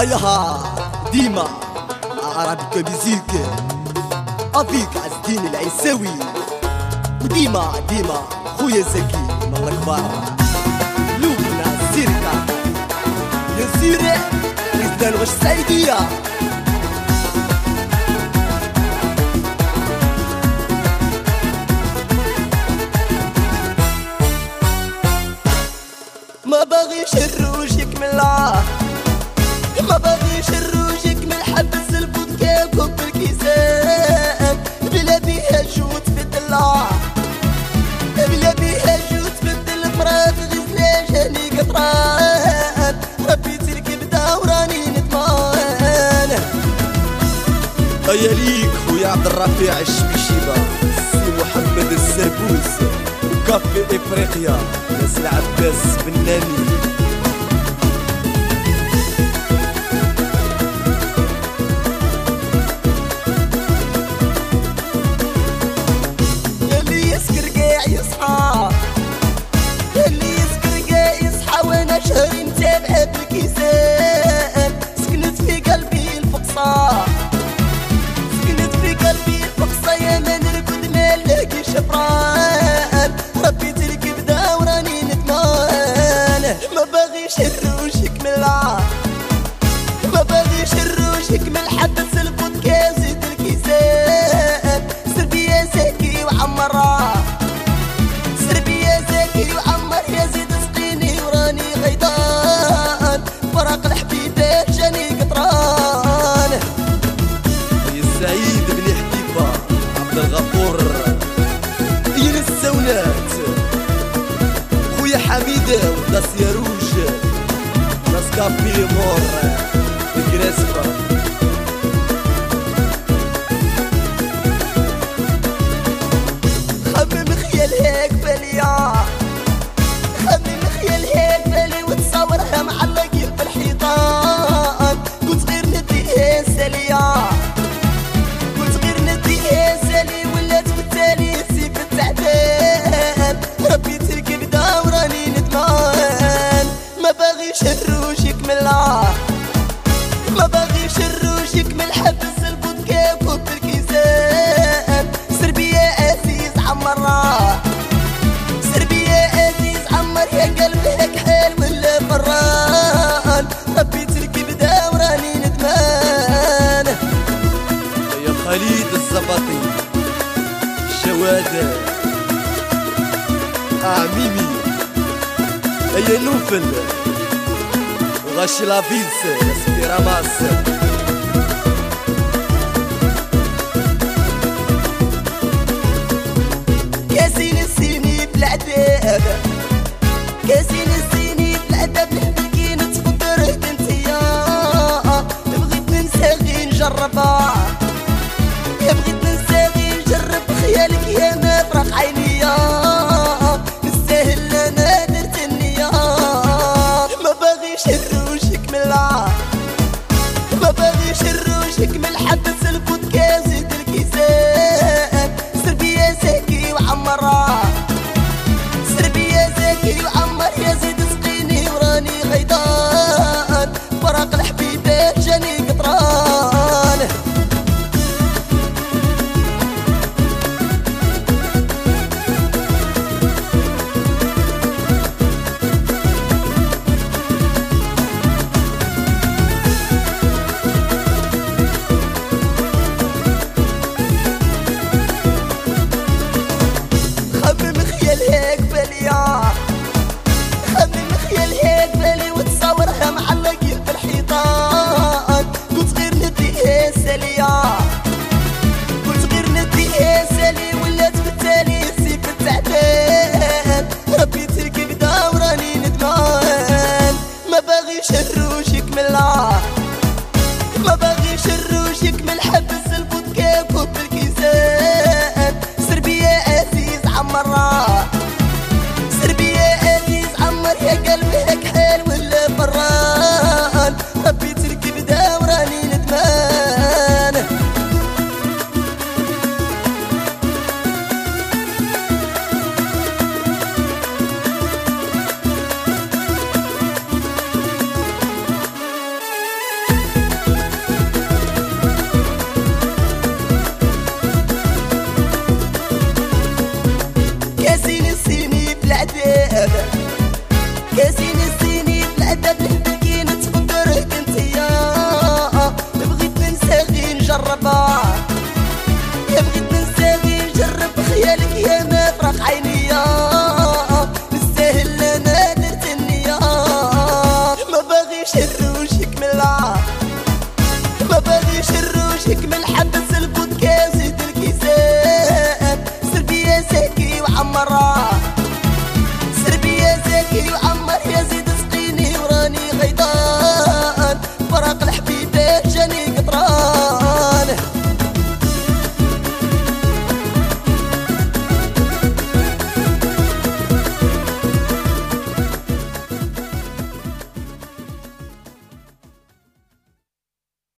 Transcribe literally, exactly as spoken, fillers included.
ايها ديما عربي بيزيك افيك عز الدين العيساوي وديما ديما خويا زكي من الكبار لوبنا سيركا يا سيري ريزدان غش السعيدية ما باغيش الروجك من الله ما باغيش الروجك من حبس الفودكا وكوب الكيسان بلا بيها جوت بدلا بلا بيها جوت بدل مرات غزلة جاني قطران ربي الكبدة وراني ندمان هيا ليك خويا عبد الرفيع الشبيشيبة سي محمد السابوس وكافي افريقيا ناس العباس بناني اللي يسكر قاع يصحى اللي يسكر قاع يصحى وانا شهري متابعة بالكيسان سكنت في قلبي الفقصة سكنت في قلبي الفقصة يا ما نرقد ما نلاقي شفران ربي الكبدة وراني ندمان ما باغيش الروشك من العار ما باغيش الروشك من الحبس الفودكا زيد الكيسان سربيا زكي وعمرها سربيا زكي وعمر يا زيد سقيني وراني غيطان فراق الحبيبات جاني قطران يا سعيد بن حديفة عبد الغفور يا السونات خويا حميدة وداس يا روج ناس كافي مور الكراسفة خمم خيال هيك باليا خمم خيال هيك بالي وتصورها معلقين في الحيطان كنت غير نديها سالية كنت غير نديها سالي ولات بالتالي سيف التعبان ربي الكبدة وراني ندمان ما باغيش الروجك من العار ما باغيش الروجك من الحبس الفودكا وكوب الكيسان سربيا عزيز عمرها سربيا عزيز عمر يا قلبي كحال ولا فران ربي الكبدة وراني ندمان يا خليد الزبطي الشوادة اه ميمي هيا نوفل وغاشي لافيس سبيراماس